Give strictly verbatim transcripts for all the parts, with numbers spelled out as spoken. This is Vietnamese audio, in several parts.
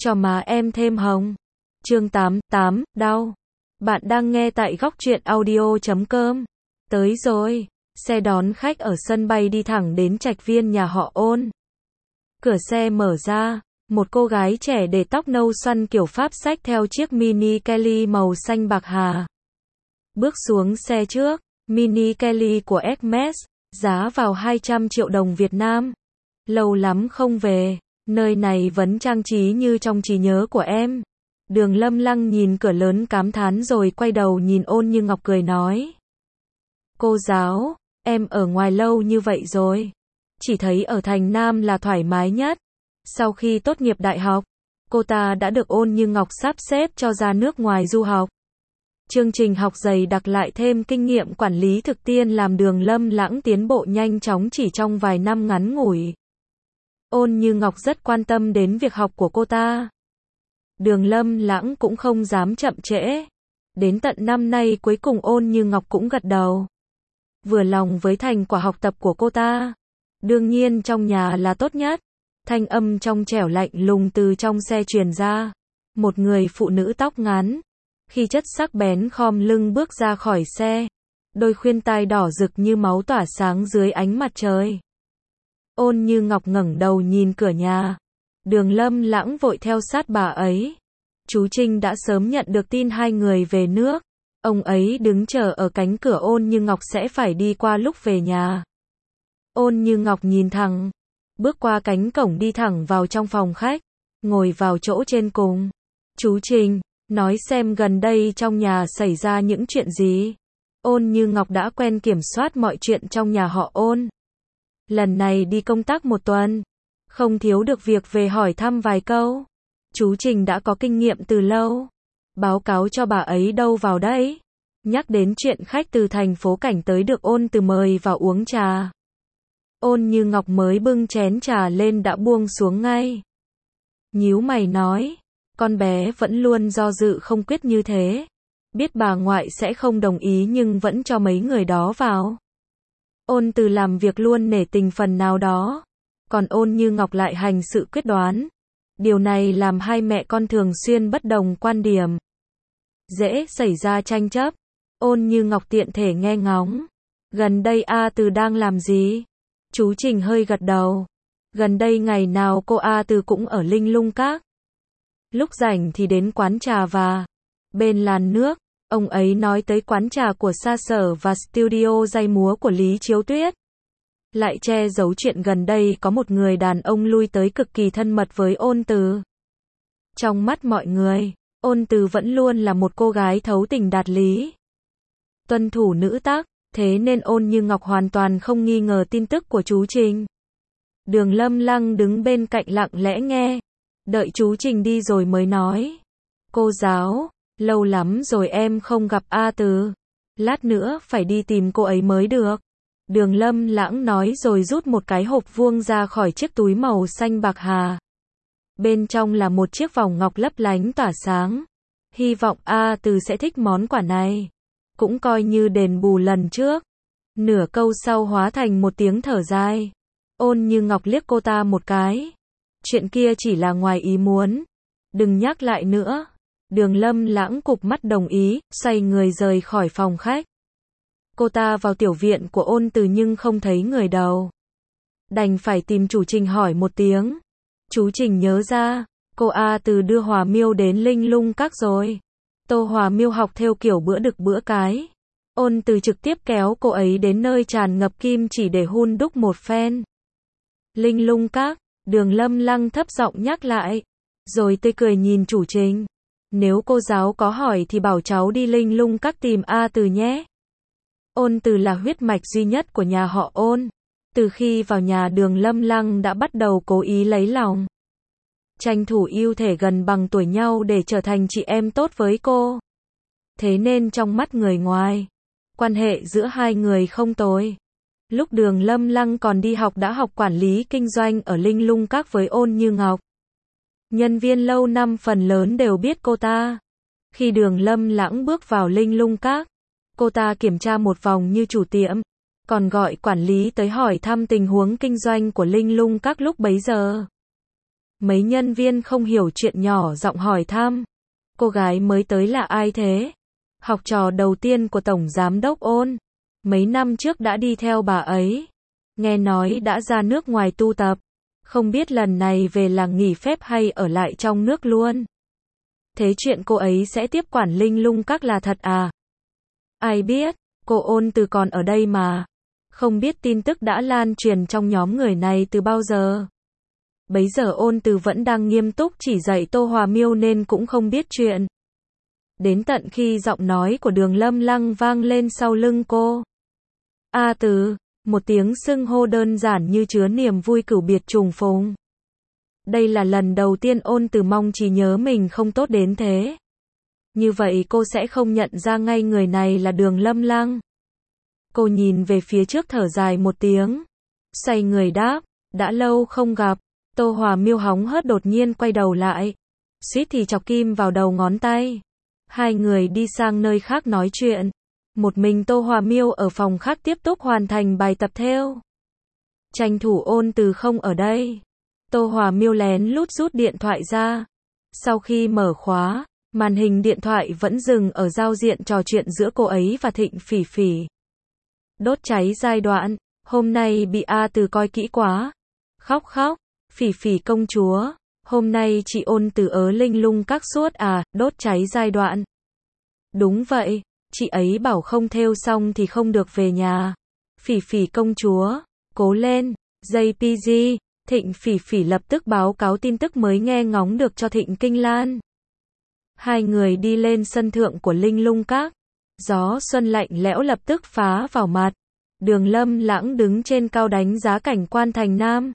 cho má em thêm hồng. Chương tám, tám, đau. Bạn đang nghe tại góc truyện audio chấm com. Tới rồi. Xe đón khách ở sân bay đi thẳng đến trạch viên nhà họ Ôn. Cửa xe mở ra, một cô gái trẻ để tóc nâu xoăn kiểu Pháp xách theo chiếc mini Kelly màu xanh bạc hà. Bước xuống xe trước, mini Kelly của Hermes, giá vào hai trăm triệu đồng Việt Nam. Lâu lắm không về, nơi này vẫn trang trí như trong trí nhớ của em. Đường Lâm Lăng nhìn cửa lớn cảm thán rồi quay đầu nhìn Ôn Như Ngọc cười nói. Cô giáo, em ở ngoài lâu như vậy rồi. Chỉ thấy ở thành Nam là thoải mái nhất. Sau khi tốt nghiệp đại học, cô ta đã được Ôn Như Ngọc sắp xếp cho ra nước ngoài du học. Chương trình học dày đặc lại thêm kinh nghiệm quản lý thực tiễn làm Đường Lâm Lãng tiến bộ nhanh chóng chỉ trong vài năm ngắn ngủi. Ôn Như Ngọc rất quan tâm đến việc học của cô ta. Đường Lâm Lãng cũng không dám chậm trễ. Đến tận năm nay cuối cùng Ôn Như Ngọc cũng gật đầu. Vừa lòng với thành quả học tập của cô ta. Đương nhiên trong nhà là tốt nhất. Thanh âm trong trẻo lạnh lùng từ trong xe truyền ra. Một người phụ nữ tóc ngắn, khi chất sắc bén khom lưng bước ra khỏi xe. Đôi khuyên tai đỏ rực như máu tỏa sáng dưới ánh mặt trời. Ôn Như Ngọc ngẩng đầu nhìn cửa nhà. Đường Lâm Lãng vội theo sát bà ấy. Chú Trinh đã sớm nhận được tin hai người về nước. Ông ấy đứng chờ ở cánh cửa Ôn Như Ngọc sẽ phải đi qua lúc về nhà. Ôn Như Ngọc nhìn thẳng, bước qua cánh cổng đi thẳng vào trong phòng khách, ngồi vào chỗ trên cùng. Chú Trinh, nói xem gần đây trong nhà xảy ra những chuyện gì. Ôn Như Ngọc đã quen kiểm soát mọi chuyện trong nhà họ Ôn. Lần này đi công tác một tuần, không thiếu được việc về hỏi thăm vài câu. Chú Trình đã có kinh nghiệm từ lâu. Báo cáo cho bà ấy đâu vào đấy. Nhắc đến chuyện khách từ thành phố Cảnh tới được Ôn Từ mời vào uống trà. Ôn Như Ngọc mới bưng chén trà lên đã buông xuống ngay. Nhíu mày nói, con bé vẫn luôn do dự không quyết như thế. Biết bà ngoại sẽ không đồng ý nhưng vẫn cho mấy người đó vào. Ôn Từ làm việc luôn nể tình phần nào đó. Còn Ôn Như Ngọc lại hành sự quyết đoán. Điều này làm hai mẹ con thường xuyên bất đồng quan điểm. Dễ xảy ra tranh chấp. Ôn Như Ngọc tiện thể nghe ngóng. Gần đây A Từ đang làm gì? Chú Trình hơi gật đầu. Gần đây ngày nào cô A Từ cũng ở Linh Lung Các. Lúc rảnh thì đến quán trà và bên làn nước. Ông ấy nói tới quán trà của Sa Sở và studio dây múa của Lý Chiếu Tuyết. Lại che giấu chuyện gần đây có một người đàn ông lui tới cực kỳ thân mật với Ôn Từ. Trong mắt mọi người, Ôn Từ vẫn luôn là một cô gái thấu tình đạt lý. Tuân thủ nữ tắc, thế nên Ôn Như Ngọc hoàn toàn không nghi ngờ tin tức của chú Trình. Đường Lâm Lăng đứng bên cạnh lặng lẽ nghe. Đợi chú Trình đi rồi mới nói. Cô giáo, lâu lắm rồi em không gặp A Từ. Lát nữa phải đi tìm cô ấy mới được. Đường Lâm Lãng nói rồi rút một cái hộp vuông ra khỏi chiếc túi màu xanh bạc hà. Bên trong là một chiếc vòng ngọc lấp lánh tỏa sáng. Hy vọng A Từ sẽ thích món quà này. Cũng coi như đền bù lần trước. Nửa câu sau hóa thành một tiếng thở dài. Ôn Như Ngọc liếc cô ta một cái. Chuyện kia chỉ là ngoài ý muốn. Đừng nhắc lại nữa. Đường Lâm Lãng cụp mắt đồng ý, xoay người rời khỏi phòng khách. Cô ta vào tiểu viện của Ôn Từ nhưng không thấy người đâu. Đành phải tìm chủ Trình hỏi một tiếng. Chú Trình nhớ ra, cô A Từ đưa Hòa Miêu đến Linh Lung Các rồi. Tô Hòa Miêu học theo kiểu bữa đực bữa cái. Ôn Từ trực tiếp kéo cô ấy đến nơi tràn ngập kim chỉ để hun đúc một phen. Linh Lung Các, Đường Lâm Lăng thấp giọng nhắc lại. Rồi tươi cười nhìn chủ Trình. Nếu cô giáo có hỏi thì bảo cháu đi Linh Lung Các tìm A Từ nhé. Ôn Từ là huyết mạch duy nhất của nhà họ Ôn. Từ khi vào nhà Đường Lâm Lăng đã bắt đầu cố ý lấy lòng. Tranh thủ ưu thể gần bằng tuổi nhau để trở thành chị em tốt với cô. Thế nên trong mắt người ngoài, quan hệ giữa hai người không tồi. Lúc Đường Lâm Lăng còn đi học đã học quản lý kinh doanh ở Linh Lung Các với Ôn Như Ngọc. Nhân viên lâu năm phần lớn đều biết cô ta. Khi Đường Lâm Lãng bước vào Linh Lung Các, cô ta kiểm tra một vòng như chủ tiệm, còn gọi quản lý tới hỏi thăm tình huống kinh doanh của Linh Lung Các lúc bấy giờ. Mấy nhân viên không hiểu chuyện nhỏ giọng hỏi thăm. Cô gái mới tới là ai thế? Học trò đầu tiên của Tổng Giám đốc Ôn. Mấy năm trước đã đi theo bà ấy. Nghe nói đã ra nước ngoài tu tập. Không biết lần này về là nghỉ phép hay ở lại trong nước luôn. Thế chuyện cô ấy sẽ tiếp quản Linh Lung Các là thật à? Ai biết, cô Ôn Từ còn ở đây mà. Không biết tin tức đã lan truyền trong nhóm người này từ bao giờ. Bấy giờ Ôn Từ vẫn đang nghiêm túc chỉ dạy Tô Hòa Miêu nên cũng không biết chuyện. Đến tận khi giọng nói của Đường Lâm Lăng vang lên sau lưng cô. A Từ, một tiếng xưng hô đơn giản như chứa niềm vui cửu biệt trùng phùng. Đây là lần đầu tiên Ôn Từ mong chỉ nhớ mình không tốt đến thế. Như vậy cô sẽ không nhận ra ngay người này là Đường Lâm Lăng. Cô nhìn về phía trước thở dài một tiếng. Xoay người đáp, đã lâu không gặp. Tô Hòa Miêu hóng hớt đột nhiên quay đầu lại. Suýt thì chọc kim vào đầu ngón tay. Hai người đi sang nơi khác nói chuyện. Một mình Tô Hòa Miêu ở phòng khác tiếp tục hoàn thành bài tập thêu. Tranh thủ Ôn Từ không ở đây. Tô Hòa Miêu lén lút rút điện thoại ra. Sau khi mở khóa, màn hình điện thoại vẫn dừng ở giao diện trò chuyện giữa cô ấy và Thịnh Phỉ Phỉ. Đốt cháy giai đoạn, hôm nay bị A Từ coi kỹ quá. Khóc khóc, Phỉ Phỉ công chúa, hôm nay chị Ôn Từ ở Linh Lung Các suốt à, đốt cháy giai đoạn. Đúng vậy, chị ấy bảo không thêu xong thì không được về nhà. Phỉ Phỉ công chúa, cố lên, gi pê giê, Thịnh Phỉ Phỉ lập tức báo cáo tin tức mới nghe ngóng được cho Thịnh Kinh Lan. Hai người đi lên sân thượng của Linh Lung Các. Gió xuân lạnh lẽo lập tức phá vào mặt. Đường Lâm Lãng đứng trên cao đánh giá cảnh quan thành Nam.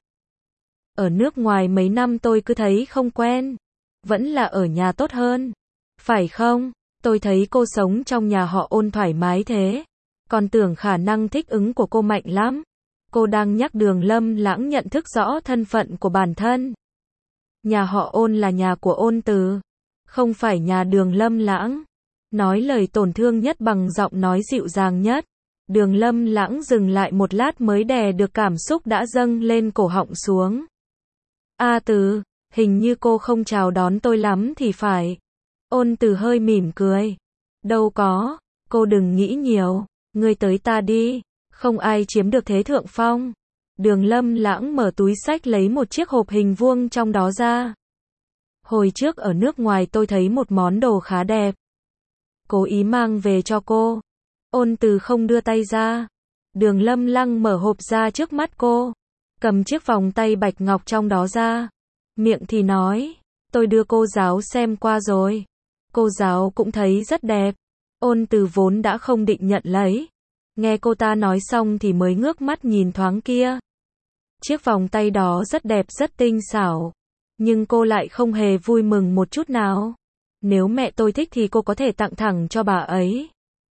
Ở nước ngoài mấy năm tôi cứ thấy không quen. Vẫn là ở nhà tốt hơn. Phải không? Tôi thấy cô sống trong nhà họ Ôn thoải mái thế. Còn tưởng khả năng thích ứng của cô mạnh lắm. Cô đang nhắc Đường Lâm Lãng nhận thức rõ thân phận của bản thân. Nhà họ Ôn là nhà của Ôn Từ. Không phải nhà Đường Lâm Lãng. Nói lời tổn thương nhất bằng giọng nói dịu dàng nhất. Đường Lâm Lãng dừng lại một lát mới đè được cảm xúc đã dâng lên cổ họng xuống. A Từ, hình như cô không chào đón tôi lắm thì phải. Ôn Từ hơi mỉm cười. Đâu có, cô đừng nghĩ nhiều, ngươi tới ta đi, không ai chiếm được thế thượng phong. Đường Lâm Lãng mở túi xách lấy một chiếc hộp hình vuông trong đó ra. Hồi trước ở nước ngoài tôi thấy một món đồ khá đẹp. Cố ý mang về cho cô. Ôn Từ không đưa tay ra. Đường Lâm Lăng mở hộp ra trước mắt cô. Cầm chiếc vòng tay bạch ngọc trong đó ra. Miệng thì nói, tôi đưa cô giáo xem qua rồi. Cô giáo cũng thấy rất đẹp. Ôn Từ vốn đã không định nhận lấy. Nghe cô ta nói xong thì mới ngước mắt nhìn thoáng kia. Chiếc vòng tay đó rất đẹp rất tinh xảo. Nhưng cô lại không hề vui mừng một chút nào. Nếu mẹ tôi thích thì cô có thể tặng thẳng cho bà ấy.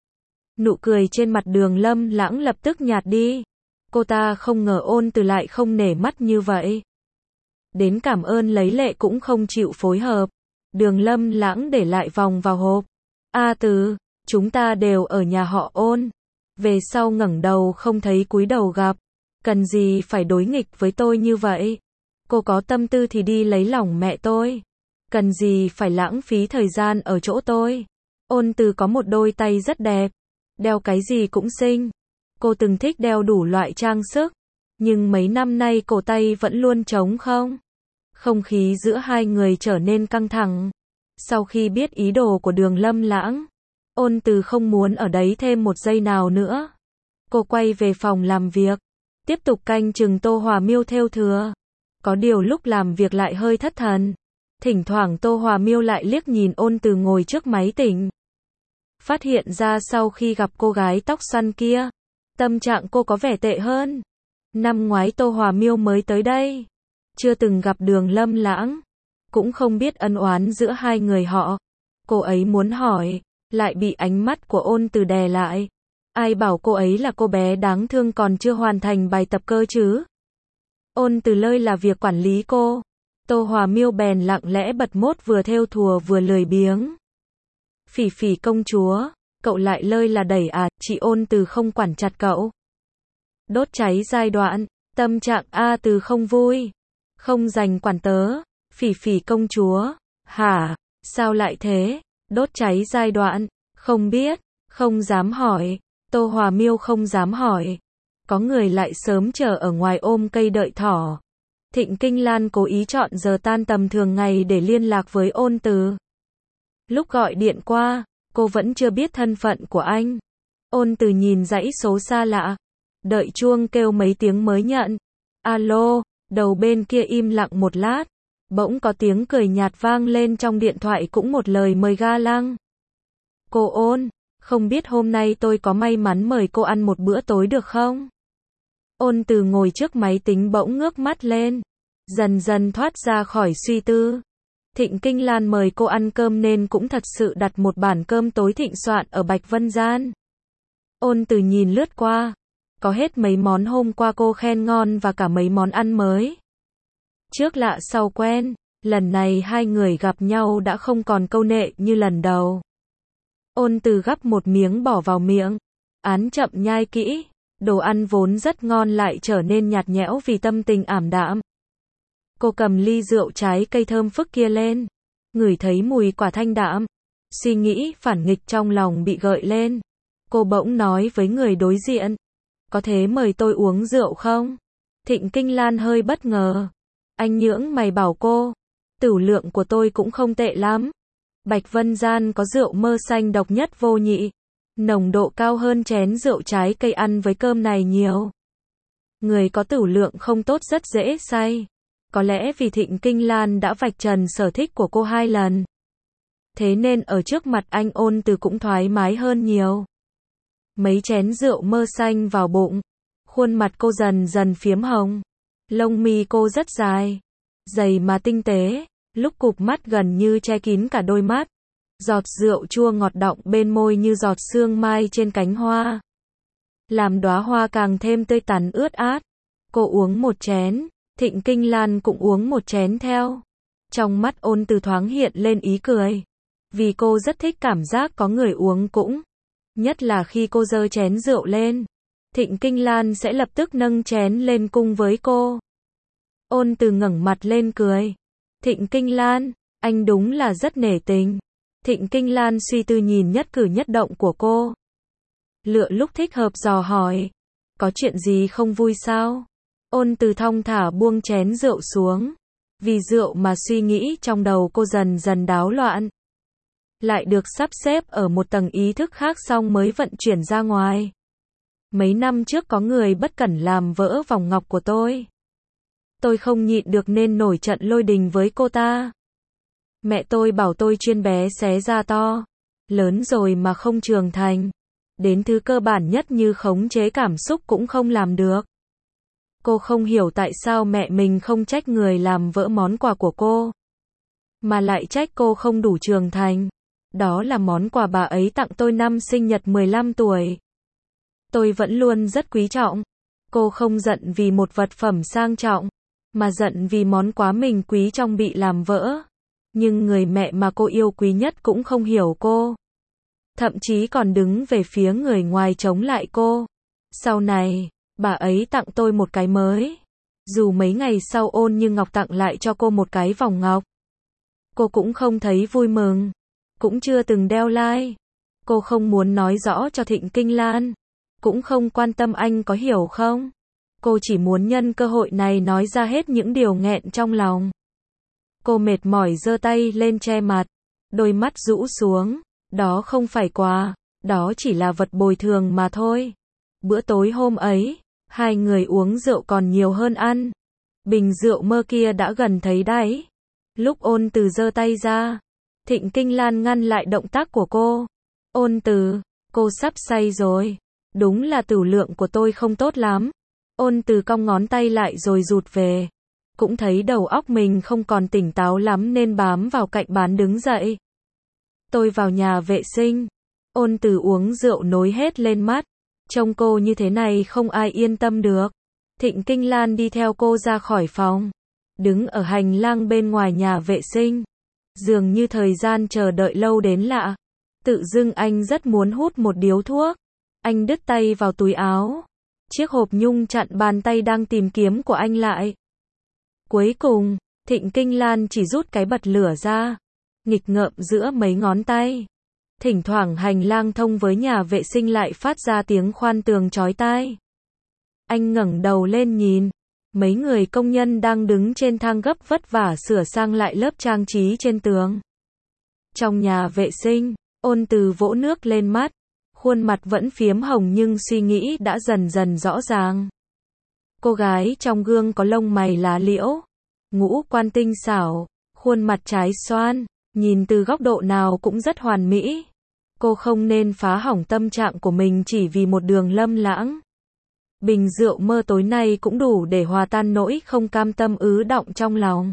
Nụ cười trên mặt Đường Lâm Lãng lập tức nhạt đi. Cô ta không ngờ Ôn Từ lại không nể mắt như vậy. Đến cảm ơn lấy lệ cũng không chịu phối hợp. Đường Lâm Lãng để lại vòng vào hộp. A Từ, chúng ta đều ở nhà họ Ôn. Về sau ngẩng đầu không thấy cúi đầu gặp. Cần gì phải đối nghịch với tôi như vậy? Cô có tâm tư thì đi lấy lòng mẹ tôi. Cần gì phải lãng phí thời gian ở chỗ tôi? Ôn Từ có một đôi tay rất đẹp. Đeo cái gì cũng xinh. Cô từng thích đeo đủ loại trang sức. Nhưng mấy năm nay cổ tay vẫn luôn trống không. Không khí giữa hai người trở nên căng thẳng. Sau khi biết ý đồ của Đường Lâm Lãng, Ôn Từ không muốn ở đấy thêm một giây nào nữa. Cô quay về phòng làm việc. Tiếp tục canh chừng Tô Hòa Miêu thêu thừa. Có điều lúc làm việc lại hơi thất thần. Thỉnh thoảng Tô Hòa Miêu lại liếc nhìn Ôn Từ ngồi trước máy tính. Phát hiện ra sau khi gặp cô gái tóc xoăn kia, tâm trạng cô có vẻ tệ hơn. Năm ngoái Tô Hòa Miêu mới tới đây. Chưa từng gặp Đường Lâm Lãng. Cũng không biết ân oán giữa hai người họ. Cô ấy muốn hỏi, lại bị ánh mắt của Ôn Từ đè lại. Ai bảo cô ấy là cô bé đáng thương còn chưa hoàn thành bài tập cơ chứ? Ôn Từ lơi là việc quản lý cô. Tô Hòa Miêu bèn lặng lẽ bật mốt vừa thêu thùa vừa lười biếng. Phỉ Phỉ công chúa, cậu lại lơi là đẩy à, chị Ôn Từ không quản chặt cậu. Đốt cháy giai đoạn, tâm trạng A Từ không vui. Không dành quản tớ. Phỉ Phỉ công chúa, hả, sao lại thế, đốt cháy giai đoạn, không biết, không dám hỏi, Tô Hòa Miêu không dám hỏi. Có người lại sớm chờ ở ngoài ôm cây đợi thỏ. Thịnh Kinh Lan cố ý chọn giờ tan tầm thường ngày để liên lạc với Ôn Từ. Lúc gọi điện qua, cô vẫn chưa biết thân phận của anh. Ôn Từ nhìn dãy số xa lạ, đợi chuông kêu mấy tiếng mới nhận. Alo, đầu bên kia im lặng một lát, bỗng có tiếng cười nhạt vang lên trong điện thoại, cũng một lời mời ga lăng. Cô Ôn, không biết hôm nay tôi có may mắn mời cô ăn một bữa tối được không? Ôn Từ ngồi trước máy tính bỗng ngước mắt lên, dần dần thoát ra khỏi suy tư. Thịnh Kinh Lan mời cô ăn cơm nên cũng thật sự đặt một bàn cơm tối thịnh soạn ở Bạch Vân Gian. Ôn Từ nhìn lướt qua, có hết mấy món hôm qua cô khen ngon và cả mấy món ăn mới. Trước lạ sau quen, lần này hai người gặp nhau đã không còn câu nệ như lần đầu. Ôn Từ gắp một miếng bỏ vào miệng, án chậm nhai kỹ, đồ ăn vốn rất ngon lại trở nên nhạt nhẽo vì tâm tình ảm đạm. Cô cầm ly rượu trái cây thơm phức kia lên, ngửi thấy mùi quả thanh đạm, suy nghĩ phản nghịch trong lòng bị gợi lên. Cô bỗng nói với người đối diện, có thế mời tôi uống rượu không? Thịnh Kinh Lan hơi bất ngờ, anh nhướng mày bảo cô, tửu lượng của tôi cũng không tệ lắm. Bạch Vân Gian có rượu mơ xanh độc nhất vô nhị, nồng độ cao hơn chén rượu trái cây ăn với cơm này nhiều. Người có tửu lượng không tốt rất dễ say. Có lẽ vì Thịnh Kinh Lan đã vạch trần sở thích của cô hai lần, thế nên ở trước mặt anh Ôn Từ cũng thoải mái hơn nhiều. Mấy chén rượu mơ xanh vào bụng, khuôn mặt cô dần dần phiếm hồng, lông mi cô rất dài, dày mà tinh tế, lúc cụp mắt gần như che kín cả đôi mắt. Giọt rượu chua ngọt đọng bên môi như giọt sương mai trên cánh hoa, làm đóa hoa càng thêm tươi tắn ướt át. Cô uống một chén, Thịnh Kinh Lan cũng uống một chén theo. Trong mắt Ôn Từ thoáng hiện lên ý cười, vì cô rất thích cảm giác có người uống cũng. Nhất là khi cô giơ chén rượu lên, Thịnh Kinh Lan sẽ lập tức nâng chén lên cung với cô. Ôn Từ ngẩng mặt lên cười. Thịnh Kinh Lan, anh đúng là rất nể tình. Thịnh Kinh Lan suy tư nhìn nhất cử nhất động của cô. Lựa lúc thích hợp dò hỏi, có chuyện gì không vui sao? Ôn Từ thong thả buông chén rượu xuống. Vì rượu mà suy nghĩ trong đầu cô dần dần đáo loạn, lại được sắp xếp ở một tầng ý thức khác xong mới vận chuyển ra ngoài. Mấy năm trước có người bất cẩn làm vỡ vòng ngọc của tôi. Tôi không nhịn được nên nổi trận lôi đình với cô ta. Mẹ tôi bảo tôi chuyên bé xé ra to. Lớn rồi mà không trưởng thành. Đến thứ cơ bản nhất như khống chế cảm xúc cũng không làm được. Cô không hiểu tại sao mẹ mình không trách người làm vỡ món quà của cô, mà lại trách cô không đủ trưởng thành. Đó là món quà bà ấy tặng tôi năm sinh nhật mười lăm tuổi. Tôi vẫn luôn rất quý trọng. Cô không giận vì một vật phẩm sang trọng, mà giận vì món quà mình quý trọng bị làm vỡ. Nhưng người mẹ mà cô yêu quý nhất cũng không hiểu cô. Thậm chí còn đứng về phía người ngoài chống lại cô. Sau này, bà ấy tặng tôi một cái mới. Dù mấy ngày sau Ôn Như Ngọc tặng lại cho cô một cái vòng ngọc, cô cũng không thấy vui mừng, cũng chưa từng đeo lai. Cô không muốn nói rõ cho Thịnh Kinh Lan, cũng không quan tâm anh có hiểu không. Cô chỉ muốn nhân cơ hội này nói ra hết những điều nghẹn trong lòng. Cô mệt mỏi giơ tay lên che mặt, đôi mắt rũ xuống. Đó không phải quà, đó chỉ là vật bồi thường mà thôi. Bữa tối hôm ấy, hai người uống rượu còn nhiều hơn ăn. Bình rượu mơ kia đã gần thấy đáy. Lúc Ôn Từ giơ tay ra, Thịnh Kinh Lan ngăn lại động tác của cô. Ôn Từ, cô sắp say rồi. Đúng là tửu lượng của tôi không tốt lắm. Ôn Từ cong ngón tay lại rồi rụt về. Cũng thấy đầu óc mình không còn tỉnh táo lắm nên bám vào cạnh bàn đứng dậy. Tôi vào nhà vệ sinh. Ôn Từ uống rượu nối hết lên mắt. Trông cô như thế này không ai yên tâm được. Thịnh Kinh Lan đi theo cô ra khỏi phòng, đứng ở hành lang bên ngoài nhà vệ sinh. Dường như thời gian chờ đợi lâu đến lạ. Tự dưng anh rất muốn hút một điếu thuốc. Anh đứt tay vào túi áo. Chiếc hộp nhung chặn bàn tay đang tìm kiếm của anh lại. Cuối cùng, Thịnh Kinh Lan chỉ rút cái bật lửa ra, nghịch ngợm giữa mấy ngón tay. Thỉnh thoảng hành lang thông với nhà vệ sinh lại phát ra tiếng khoan tường chói tai. Anh ngẩng đầu lên nhìn, mấy người công nhân đang đứng trên thang gấp vất vả sửa sang lại lớp trang trí trên tường. Trong nhà vệ sinh, Ôn Từ vỗ nước lên mắt, khuôn mặt vẫn phiếm hồng nhưng suy nghĩ đã dần dần rõ ràng. Cô gái trong gương có lông mày lá liễu, ngũ quan tinh xảo, khuôn mặt trái xoan, nhìn từ góc độ nào cũng rất hoàn mỹ. Cô không nên phá hỏng tâm trạng của mình chỉ vì một đường lâm lãng. Bình rượu mơ tối nay cũng đủ để hòa tan nỗi không cam tâm ứ đọng trong lòng.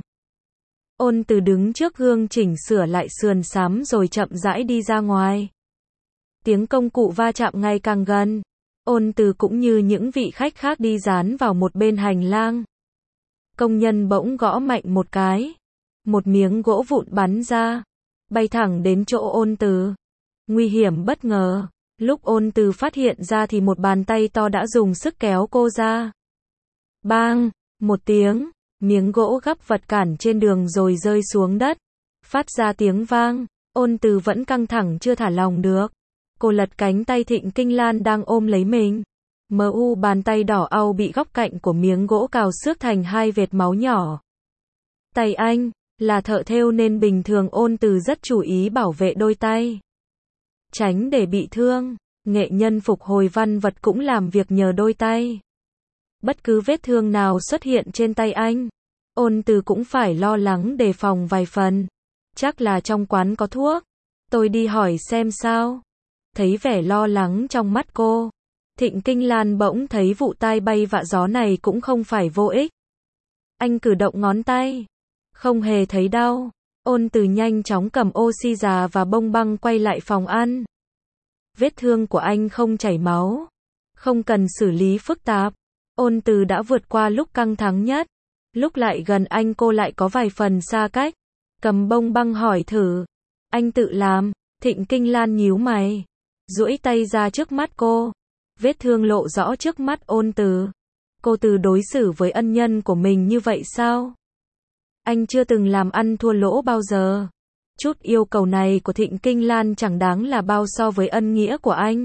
Ôn Từ đứng trước gương chỉnh sửa lại sườn xám rồi chậm rãi đi ra ngoài. Tiếng công cụ va chạm ngày càng gần. Ôn Từ cũng như những vị khách khác đi dán vào một bên hành lang. Công nhân bỗng gõ mạnh một cái. Một miếng gỗ vụn bắn ra, bay thẳng đến chỗ Ôn Từ. Nguy hiểm bất ngờ. Lúc Ôn Từ phát hiện ra thì một bàn tay to đã dùng sức kéo cô ra. Bang! Một tiếng, miếng gỗ gắp vật cản trên đường rồi rơi xuống đất. Phát ra tiếng vang. Ôn Từ vẫn căng thẳng chưa thả lòng được. Cô lật cánh tay Thịnh Kinh Lan đang ôm lấy mình. Mờ u bàn tay đỏ au bị góc cạnh của miếng gỗ cào xước thành hai vệt máu nhỏ. Tay anh là thợ thêu nên bình thường Ôn Từ rất chú ý bảo vệ đôi tay. Tránh để bị thương, nghệ nhân phục hồi văn vật cũng làm việc nhờ đôi tay. Bất cứ vết thương nào xuất hiện trên tay anh, Ôn Từ cũng phải lo lắng đề phòng vài phần. Chắc là trong quán có thuốc, tôi đi hỏi xem sao. Thấy vẻ lo lắng trong mắt cô, Thịnh Kinh Lan bỗng thấy vụ tai bay vạ gió này cũng không phải vô ích. Anh cử động ngón tay, không hề thấy đau. Ôn Từ nhanh chóng cầm oxy già và bông băng quay lại phòng ăn. Vết thương của anh không chảy máu, không cần xử lý phức tạp. Ôn Từ đã vượt qua lúc căng thẳng nhất. Lúc lại gần anh cô lại có vài phần xa cách. Cầm bông băng hỏi thử. Anh tự làm. Thịnh Kinh Lan nhíu mày, duỗi tay ra trước mắt cô. Vết thương lộ rõ trước mắt Ôn Từ. Cô từ đối xử với ân nhân của mình như vậy sao? Anh chưa từng làm ăn thua lỗ bao giờ. Chút yêu cầu này của Thịnh Kinh Lan chẳng đáng là bao so với ân nghĩa của anh.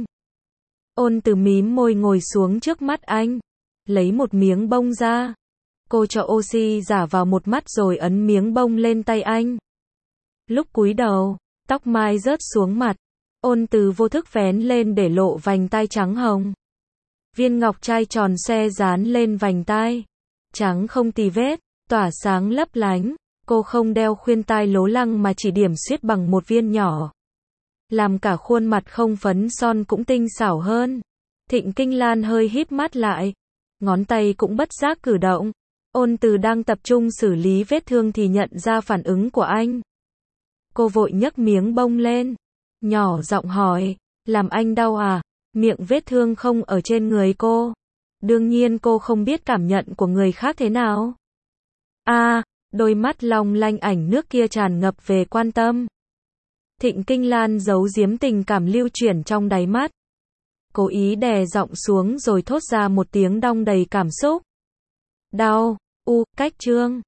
Ôn Từ mím môi ngồi xuống trước mắt anh, lấy một miếng bông ra. Cô cho oxy giả vào một mắt rồi ấn miếng bông lên tay anh. Lúc cúi đầu, tóc mai rớt xuống mặt. Ôn Từ vô thức vén lên để lộ vành tai trắng hồng. Viên ngọc trai tròn xoe dán lên vành tai, trắng không tì vết, tỏa sáng lấp lánh. Cô không đeo khuyên tai lố lăng mà chỉ điểm xuyết bằng một viên nhỏ, làm cả khuôn mặt không phấn son cũng tinh xảo hơn. Thịnh Kinh Lan hơi híp mắt lại, ngón tay cũng bất giác cử động. Ôn Từ đang tập trung xử lý vết thương thì nhận ra phản ứng của anh. Cô vội nhấc miếng bông lên, nhỏ giọng hỏi, làm anh đau à? Miệng vết thương không ở trên người cô. Đương nhiên cô không biết cảm nhận của người khác thế nào. À, đôi mắt long lanh ảnh nước kia tràn ngập về quan tâm. Thịnh Kinh Lan giấu giếm tình cảm lưu chuyển trong đáy mắt. Cố ý đè giọng xuống rồi thốt ra một tiếng đong đầy cảm xúc. Đau, u, cách trương.